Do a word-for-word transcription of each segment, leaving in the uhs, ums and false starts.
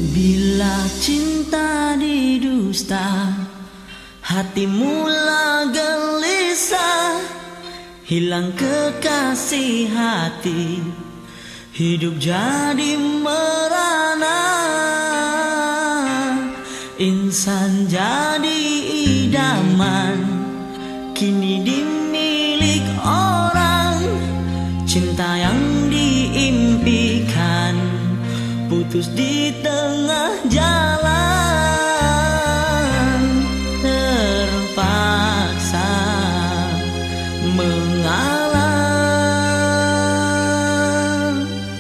Bila cinta didusta, hati mula gelisah, hilang kekasih hati, hidup jadi merana. Insan jadi idaman, kini dimilik orang. Cinta yang diimpikan putus di tengah jalan. Terpaksa mengalah.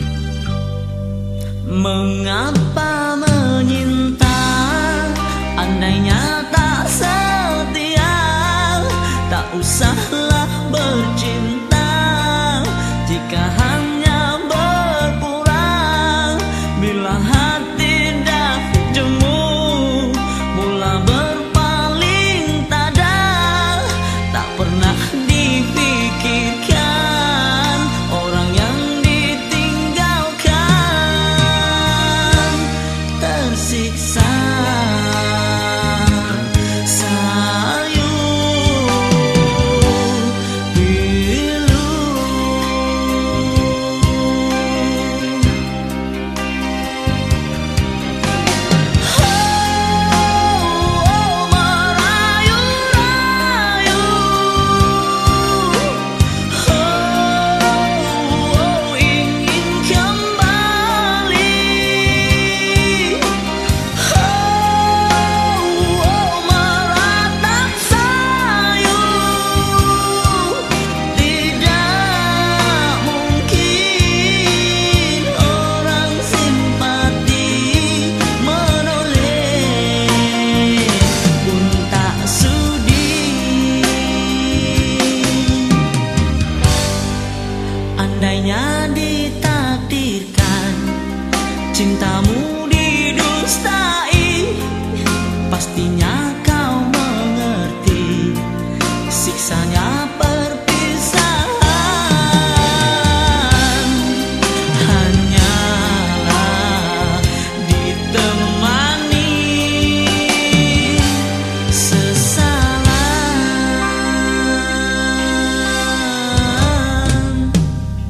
Mengapa menyinta, andainya tak setia? Tak usahlah bercinta jika hanya berpura. Bila hati dah jemu, mula berpaling tada. Tak pernah dipikirkan orang yang ditinggalkan. Tersiksa ditakdirkan cintamu didustai, pastinya kau mengerti siksanya perpisahan. Hanyalah ditemani sesalan.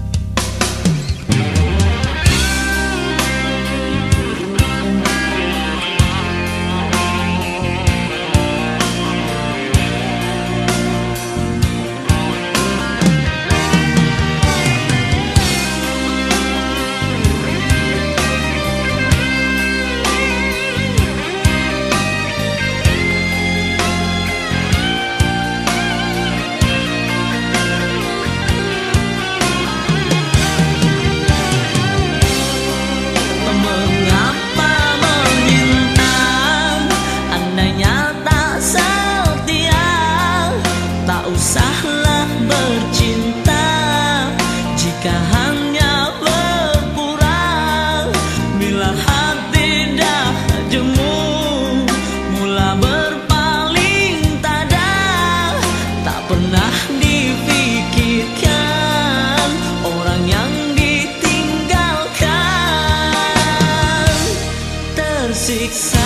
Usahlah bercinta jika hanya berpura. Bila hati dah jemu, mula berpaling tada. Tak pernah dipikirkan orang yang ditinggalkan. Tersiksa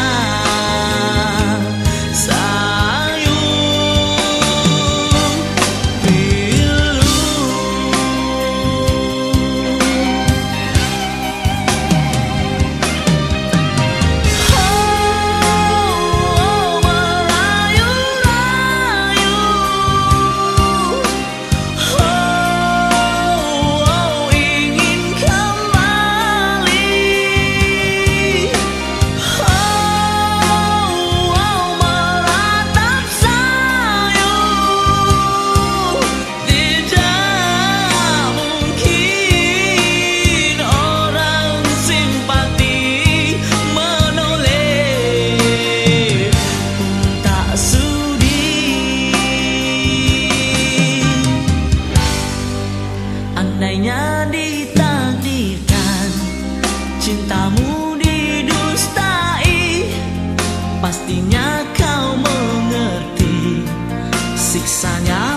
ditakdirkan cintamu didustai, pastinya kau mengerti siksanya